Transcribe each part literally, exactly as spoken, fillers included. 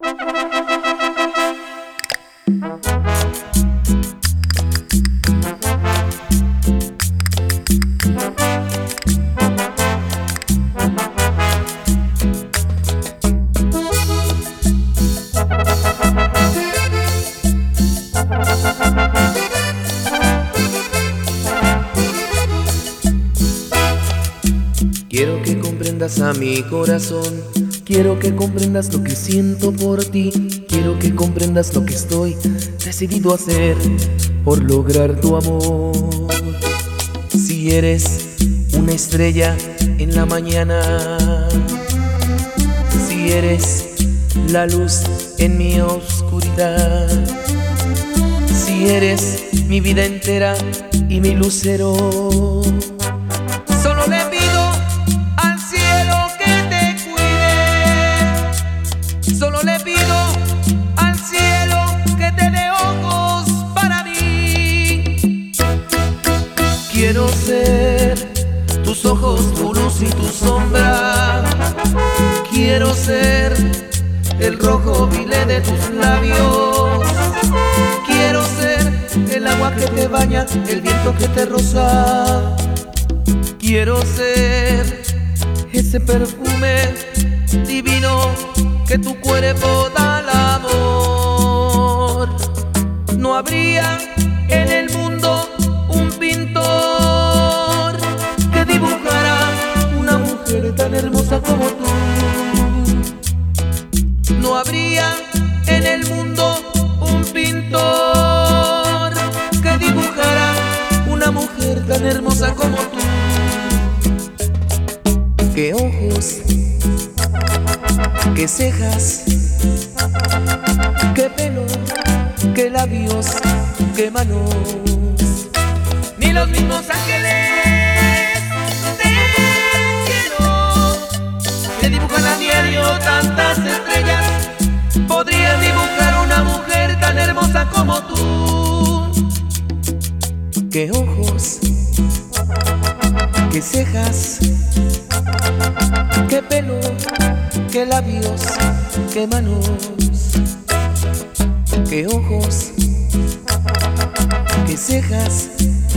Quiero que comprendas a mi corazón, quiero que comprendas lo que siento por ti, quiero que comprendas lo que estoy decidido a hacer por lograr tu amor. Si eres una estrella en la mañana, si eres la luz en mi oscuridad, si eres mi vida entera y mi lucero, solo le pido al cielo que te cuide, solo le pido al cielo que te dé ojos para mí. Quiero ser tus ojos, tu luz y tu sombra, quiero ser el rojo vile de tus labios, quiero ser el agua que te baña, el viento que te roza, quiero ser ese perfume divino que tu cuerpo da al amor. No habría en el mundo un pintor que dibujara una mujer tan hermosa como tú. No habría en el mundo un pintor que dibujara una mujer tan hermosa como tú. Qué ojos, qué cejas, qué pelo, qué labios, qué manos. Ni los mismos ángeles del cielo que dibujan a diario tantas estrellas podrían dibujar una mujer tan hermosa como tú. Qué ojos, qué cejas, qué pelo, qué labios, qué manos. Qué ojos, qué cejas,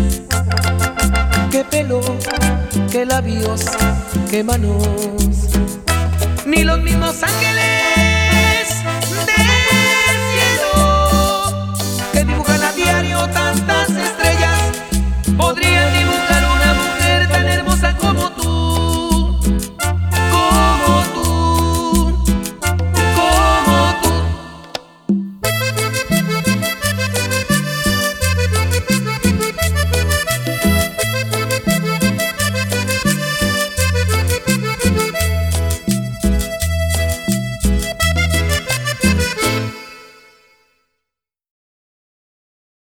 qué pelo, qué labios, qué manos. Ni los mismos ángeles